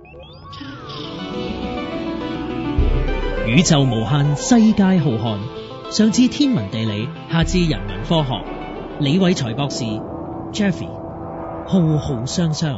宇宙無限，世界浩瀚，上至天文地理，下至人文科學。李偉才博士 Jeffrey 浩浩湯湯。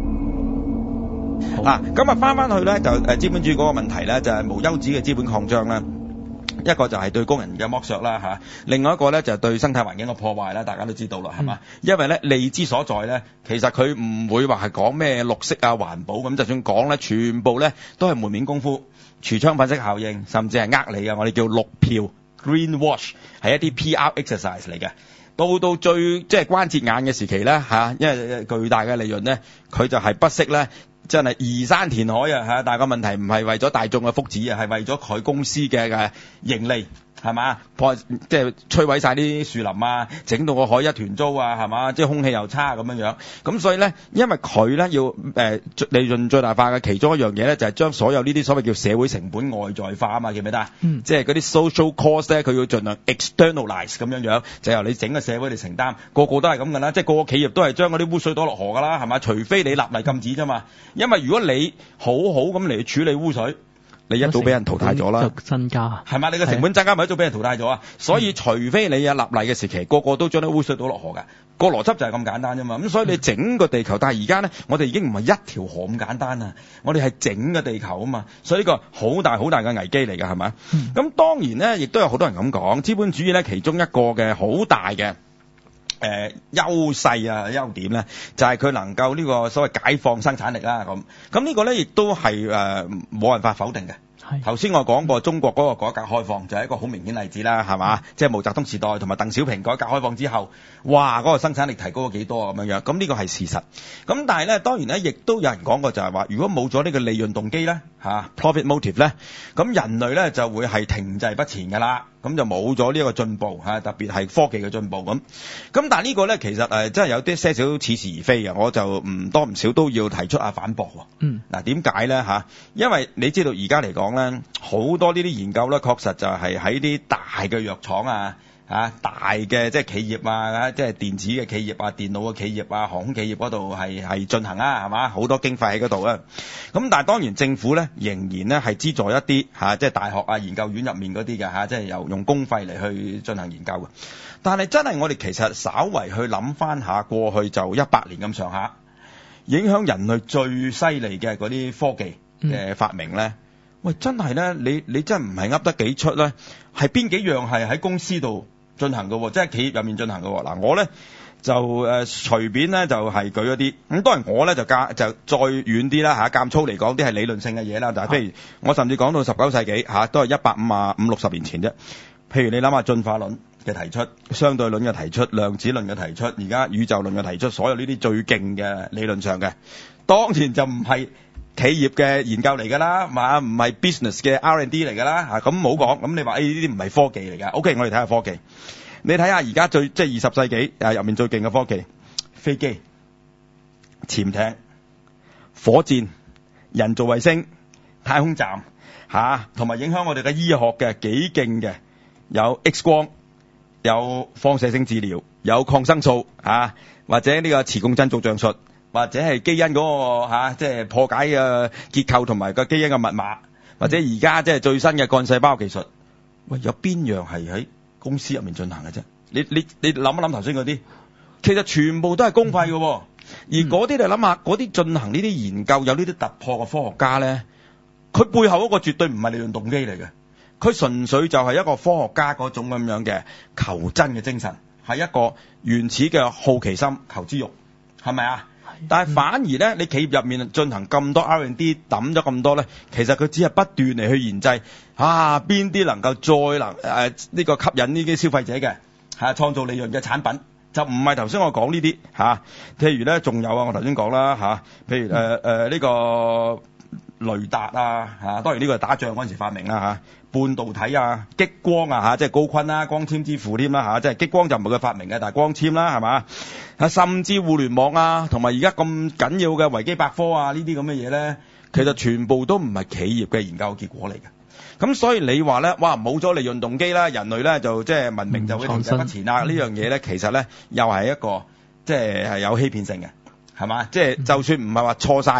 今日翻去咧就資本主義嗰個問題咧就係無休止嘅資本擴張啦。一個就係對工人嘅剝削啦嚇，另外一個咧就係對生態環境嘅破壞啦，大家都知道啦，係嘛？因為咧利之所在咧，其實佢唔會話係講咩綠色啊環保咁，就算講咧，全部咧都係門面功夫、櫥窗粉飾效應，甚至係呃你嘅，我哋叫綠票 （green wash） 係一啲 PR exercise 嚟嘅。到最即係關節眼嘅時期咧嚇，因為巨大嘅利潤咧，佢就係不惜咧。真係移山填海啊嚇！但係個問題唔係為咗大眾嘅福祉啊，係為咗佢公司嘅盈利係嘛？即係摧毀晒啲樹林啊，整到個海一團糟啊係嘛？即係空氣又差咁樣。咁所以咧，因為佢咧要利潤最大化嘅其中一樣嘢咧，就係將所有呢啲所謂叫社會成本外在化啊嘛，記唔記得啊？即係嗰啲 social cost 咧，佢要盡量 externalize 咁樣，就由你整個社會嚟承擔。個個都係咁㗎啦，即係個個企業都係將嗰啲污水倒落河㗎啦，係嘛？除非你立例禁止啫嘛。因為如果你好咁嚟處理污水，你一早俾人淘汰咗啦， 就增加係嘛？你個成本增加咪一早俾人淘汰咗啊？所以除非你有立例嘅時期，個個都將啲污水倒落河㗎，個邏輯就係咁簡單啫嘛。咁所以你整個地球，但係而家咧，我哋已經唔係一條河咁簡單啊，我哋係整個地球啊嘛。所以呢個好大好大嘅危機嚟㗎，係咪？咁當然咧，亦都有好多人咁講，資本主義咧其中一個嘅好大嘅優勢啊優點咧，就係佢能夠呢個所謂解放生產力啦咁呢個咧亦都係冇辦法否定嘅。頭先我講過中國嗰個改革開放就係一個好明顯例子啦，係嘛？即係毛澤東時代同埋鄧小平改革開放之後，哇嗰個生產力提高咗幾多咁樣，咁呢個係事實。咁但係咧，當然咧，亦都有人講過就係話，如果冇咗呢個利潤動機咧，profit motive 咧，咁人類咧就會係停滯不前㗎啦。咁就冇咗呢一個進步嚇，特別係科技嘅進步咁。但係呢個咧其實真係有啲些少似是而非嘅，我就唔多唔少都要提出反駁喎。嗱點解咧嚇？因為你知道而家嚟講咧，好多呢啲研究咧，確實就係喺啲大嘅藥廠啊。大嘅即係企業啊，即係電子嘅企業啊、電腦嘅企業啊、航空企業嗰度係進行啊，係嘛？好多經費喺嗰度啊。咁但係當然政府咧仍然咧係資助一啲即係大學啊、研究院入面嗰啲嘅即係用公費嚟去進行研究嘅。但係真係我哋其實稍為去諗翻下過去就100年咁上下，影響人類最犀利嘅嗰啲科技嘅發明咧，喂真係咧你真係唔係噏得幾出咧？係邊幾樣係喺公司度進行嘅喎，即係企業入面進行嘅喎。嗱，我咧就隨便咧就係舉一啲，咁當然我咧就再遠啲啦嚇，間粗嚟講啲係理論性嘅嘢啦，就係譬如我甚至講到19世紀都係150-160年前啫。譬如你諗下進化論嘅提出、相對論嘅提出、量子論嘅提出，而家宇宙論嘅提出，所有呢啲最勁嘅理論上嘅，當然就唔係企業嘅研究嚟㗎啦，嘛唔係 business 嘅 R&D 嚟㗎啦嚇，咁冇講。咁你話呢啲唔係科技嚟㗎 ？OK， 我哋睇下科技。你睇下而家即係20世紀入面最勁嘅科技，飛機、潛艇、火箭、人造衛星、太空站同埋影響我哋嘅醫學嘅幾勁嘅，有 X 光、有放射性治療、有抗生素或者呢個磁共振造像術。或者係基因嗰個即係破解嘅結構同埋個基因嘅密碼，或者而家即係最新嘅幹細胞技術。喂，有邊樣係喺公司入面進行嘅啫？你諗一諗頭先嗰啲，其實全部都係公費嘅。而嗰啲你諗下，嗰啲進行呢啲研究有呢啲突破嘅科學家咧，佢背後嗰個絕對唔係利潤動機嚟嘅，佢純粹就係一個科學家嗰種咁樣嘅求真嘅精神，係一個原始嘅好奇心、求知慾，係咪啊？但係反而咧，你企業入面進行咁多 R&D 抌咗咁多咧，其實佢只係不斷嚟去研製邊啲能夠再能呢個吸引呢啲消費者嘅創造利潤嘅產品，就唔係頭先我講呢啲譬如咧，仲有我頭先講啦譬如呢個雷達當然呢個係打仗嗰陣時發明啦半導體激光即係高錕啦，光纖之父添啦即係激光就唔係佢發明嘅，但係光纖啦係嘛甚至互聯網同埋而家咁緊要嘅維基百科呢啲咁嘅嘢咧，其實全部都唔係企業嘅研究結果嚟嘅。咁所以你話咧，哇冇咗利潤動機啦，人類咧就即係文明就會停滯不前啦。呢樣嘢咧其實咧又係一個即係有欺騙性嘅，係嘛？即係就算唔係話錯晒，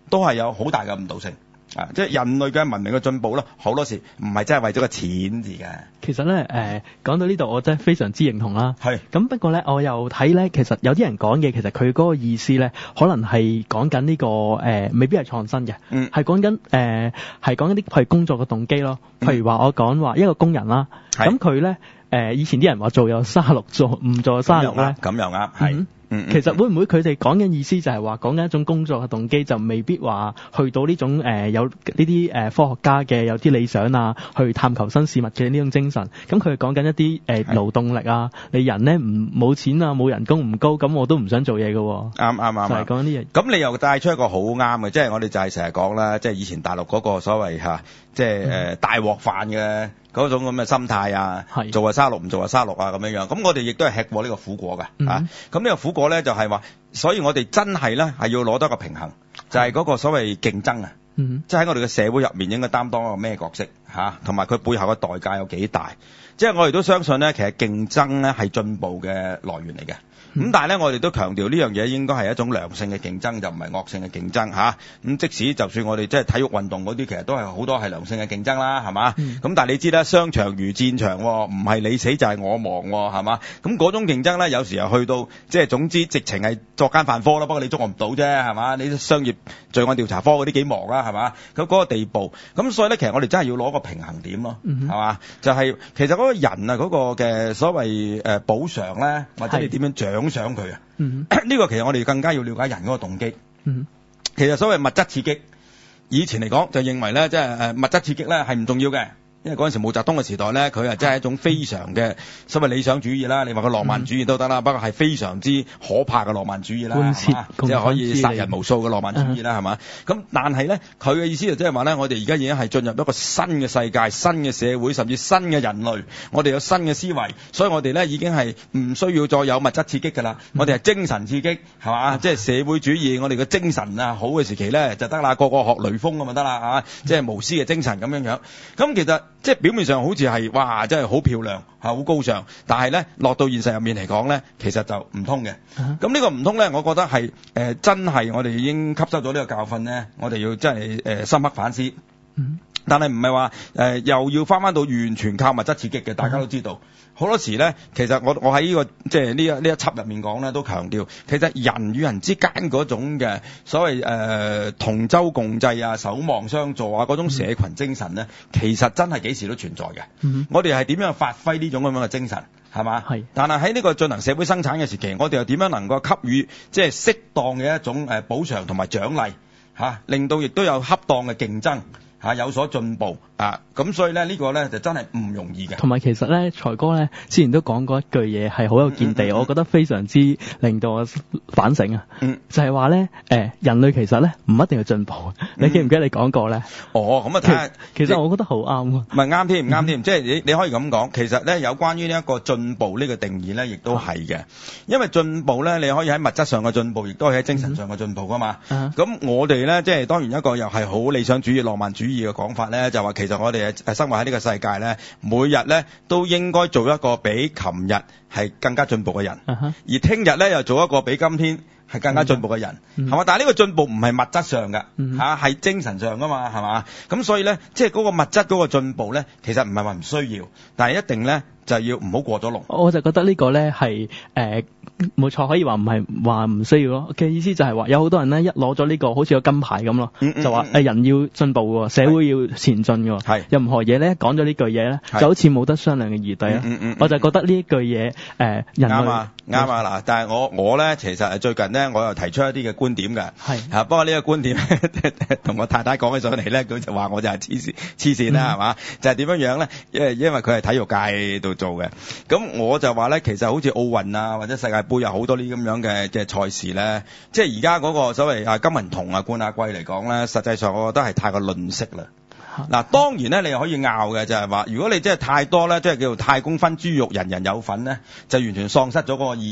都係有好大嘅誤導性。即係人類嘅文明嘅進步咧，好多時唔係真係為咗個錢字嘅。 其實咧，講到呢度，我真係非常之認同啦。 係。 咁不過咧，我又睇咧，其實有啲人講嘅，其實佢嗰個意思咧，可能係講緊呢個未必係創新嘅。係講緊係講緊啲係工作嘅動機咯。譬如話我講話一個工人啦，咁佢咧以前啲人話做有36，做唔做有36咧？ 咁又啱，係。 其實會唔會佢哋講緊意思就係話講緊一種工作嘅動機，就未必話去到呢種有呢啲科學家嘅有啲理想啊，去探求新事物嘅呢種精神。咁佢係講緊一啲勞動力啊，你人咧冇錢啊，冇人工唔高，咁我都唔想做嘢嘅。 啱。 就係講緊呢樣。 咁你又帶出一個好啱嘅，即係我哋就係成日講啦，即係以前大陸嗰個所謂即係大鑊飯嘅嗰種咁嘅心態啊，做係36唔做係36啊咁樣樣。咁我哋亦都係吃過呢個苦果㗎。咁呢個苦果咧就係話，所以我哋真係咧係要攞到一個平衡，就係嗰個所謂競爭啊。即係喺我哋嘅社會入面應該擔當一個咩角色同埋佢背後嘅代價有幾大。即係我哋都相信咧，其實競爭咧係進步嘅來源嚟嘅。咁但係咧，我哋都強調呢樣嘢應該係一種良性嘅競爭，就唔係惡性嘅競爭嚇。咁即使就算我哋即係體育運動嗰啲，其實都係好多係良性嘅競爭啦，係嘛？咁但係你知啦，商場如戰場，唔係你死就係我亡，係嘛？咁嗰種競爭咧，有時又去到即係總之直情係作奸犯科啦。不過你捉我唔到啫，係嘛？你商業罪案調查科嗰啲幾忙啦，係嘛？咁嗰個地步，咁所以咧，其實我哋真係要攞個平衡點咯，係嘛？就係其實嗰個人啊，嗰個嘅所謂補償咧，或者你點樣獎賞佢啊？呢個其實我哋更加要了解人嗰個動機。其實所謂物質刺激，以前嚟講就認為咧，即係物質刺激咧係唔重要嘅。因為嗰陣時毛澤東嘅時代咧，佢係真係一種非常嘅所謂理想主義啦，你話佢浪漫主義都得啦，不過係非常之可怕嘅浪漫主義啦，即係可以殺人無數嘅浪漫主義啦，係嘛？咁但係咧，佢嘅意思就即係話咧，我哋而家已經係進入一個新嘅世界、新嘅社會，甚至新嘅人類，我哋有新嘅思維，所以我哋咧已經係唔需要再有物質刺激㗎啦，我哋係精神刺激，係嘛？即係社會主義，我哋嘅精神啊好嘅時期咧就得啦，個個學雷鋒咁就得啦，即係無私嘅精神咁樣樣。咁其實即係表面上好似係哇，真係好漂亮，好高尚，但係咧落到現實入面嚟講咧，其實就唔通嘅。咁呢個唔通咧，我覺得係真係我哋已經吸收咗呢個教訓咧，我哋要真係深刻反思。但係唔係話又要翻到完全靠物質刺激嘅，大家都知道。好多時咧，其實我喺呢個即係呢一輯入面講咧，都強調其實人與人之間嗰種嘅所謂同舟共濟啊、守望相助啊嗰種社群精神咧，其實真係幾時都存在嘅。我哋係點樣發揮呢種咁樣嘅精神，係嘛？係。但係喺呢個進行社會生產嘅時期，我哋又點樣能夠給予即係適當嘅一種補償同埋獎勵令到亦都有恰當嘅競爭有所進步咁所以咧呢個咧就真係唔容易嘅。同埋其實咧，財哥咧之前都講過一句嘢係好有見地，我覺得非常之令到我反省啊。就係話咧，人類其實咧唔一定要進步。你記唔記得你講過咧？咁啊睇下，其實我覺得好啱喎。唔係啱添，唔啱添。即係你可以咁講，其實咧有關於呢一個進步呢個定義咧，亦都係嘅。因為進步咧，你可以喺物質上嘅進步，亦都可以喺精神上嘅進步噶嘛。咁我哋咧即係當然一個又係好理想主義、浪漫主義嘅講法咧，就話其實我哋生活喺呢個世界咧，每日咧都應該做一個比琴日係更加進步嘅人，而聽日咧又做一個比今天係更加進步嘅人，係嘛？但係呢個進步唔係物質上㗎，係精神上㗎嘛，係嘛？咁所以咧，即係嗰個物質嗰個進步咧，其實唔係話唔需要，但係一定咧就要唔好過咗龍。我就覺得呢個咧係冇錯，可以話唔係話唔需要咯。嘅意思就係話有好多人咧一攞咗呢個好似個金牌咁咯，就話人要進步喎，社會要前進㗎喎。係任何嘢咧講咗呢句嘢咧，就好似冇得商量嘅餘地啊。我就覺得呢一句嘢人類啱啊嗱，但係我咧其實最近咧我又提出一啲嘅觀點㗎。係不過呢個觀點同我太太講起上嚟咧，佢就話我就係黐線啦，係嘛？就係點樣樣咧？因為佢係體育界度做嘅，咁我就話咧，其實好似奧運啊或者世界盃有好多呢咁樣嘅賽事咧，即係而家嗰個所謂金銀銅啊冠亞季嚟講咧，實際上我覺得係太過吝嗇啦。嗱，當然咧，你又可以拗嘅就係話，如果你真係太多咧，即係叫做太公分豬肉，人人有份咧，就完全喪失咗嗰個意義。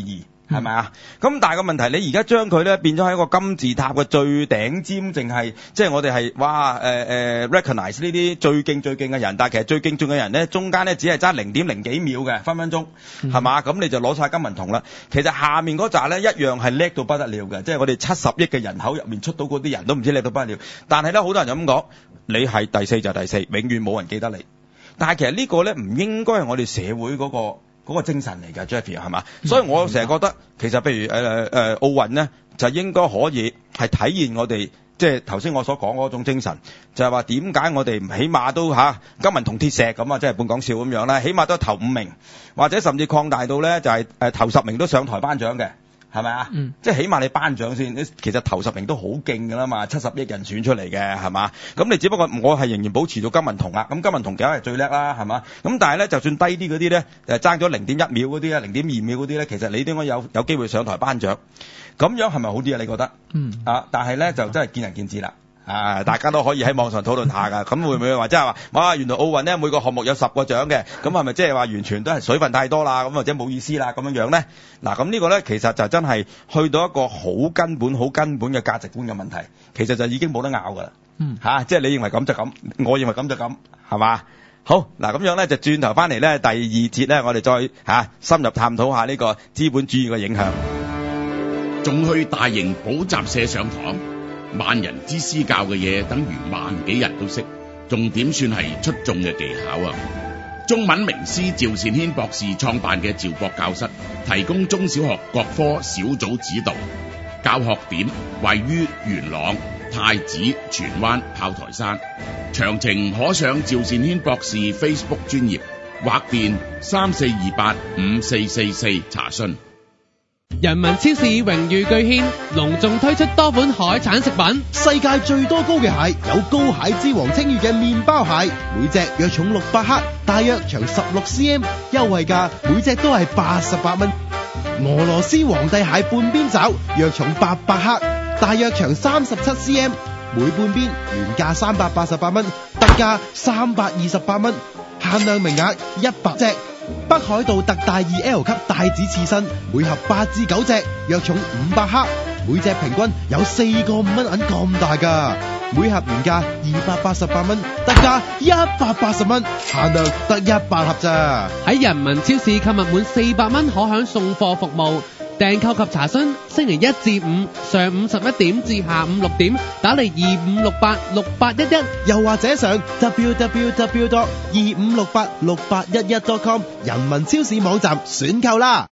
係咪啊？咁但係個問題，你而家將佢咧變咗喺一個金字塔嘅最頂尖，淨係即係我哋係recognize 呢啲最勁嘅人，但係其實最勁嘅人咧，中間咧只係爭0.0幾秒嘅分鐘，係嘛？咁你就攞晒金銀銅啦。其實下面嗰紮咧一樣係叻到不得了嘅，即係我哋70億嘅人口入面出到嗰啲人都唔知叻到不得了。但係咧好多人就咁講，你係第4就第4，永遠冇人記得你。但係其實呢個咧唔應該係我哋社會嗰個精神嚟㗎 Jeffrey 係嘛？所以我成日覺得其實譬如奧運咧就應該可以係體現我哋即係頭先我所講嗰種精神，就係話點解我哋唔起碼都金銀銅鐵石咁啊，即係半講笑咁樣啦，起碼都頭5名，或者甚至擴大到咧就係頭10名都上台頒獎嘅。係咪啊？即係起碼你頒獎先，其實頭10名都好勁㗎啦嘛，70億人選出嚟嘅係嘛？咁你只不過我係仍然保持到金銀銅啦，咁金銀銅梗係最叻啦，係嘛？咁但係咧，就算低啲嗰啲咧，爭咗0.1秒嗰啲啊，0.2秒嗰啲咧，其實你都應該有機會上台頒獎，咁樣係咪好啲啊？你覺得？但係咧就真係見仁見智啦。大家都可以喺網上討論下㗎，咁會唔會話即係話，哇，原來奧運咧每個項目有10個獎嘅，咁係咪即係話完全都係水分太多啦，咁或者冇意思啦咁樣咧？嗱，咁呢個咧其實就真係去到一個好根本嘅價值觀嘅問題，其實就已經冇得拗㗎啦。即係你認為咁就咁，我認為咁就咁，係嘛？好，嗱咁樣咧就轉頭翻嚟咧第2節咧，我哋再深入探討下呢個資本主義嘅影響。 仲去大型補習社上堂？萬人之師教嘅嘢，等於萬幾人都識，仲點算係出眾嘅技巧啊？中文名師趙善軒博士創辦嘅趙博教室，提供中小學各科小組指導，教學點位於元朗、太子、荃灣、炮台山。詳情可上趙善軒博士 Facebook 專頁或電34285444查詢。 人民超市榮譽巨獻隆重推出多款海產食品， 世界最多膏嘅蟹有高蟹之王稱譽嘅麵包蟹，每隻約重600克，大約長16 cm， 優惠價每隻都係88蚊。俄羅斯皇帝蟹半邊爪，約重800克，大約長37 cm， 每半邊原價388蚊，特價328蚊，限量名額100隻。北海道特大 2L 級帶子刺身，每盒8至9隻，約重500克，每隻平均有4個5蚊銀咁大㗎，每盒原價288蚊，特價180蚊，限量得100盒咋。 喺人民超市購物滿400蚊可享送貨服務，訂購及查詢星期1至5上午11點至下午6點，打嚟25686811， 又或者上 www.25686811.com 人民超市網站選購啦。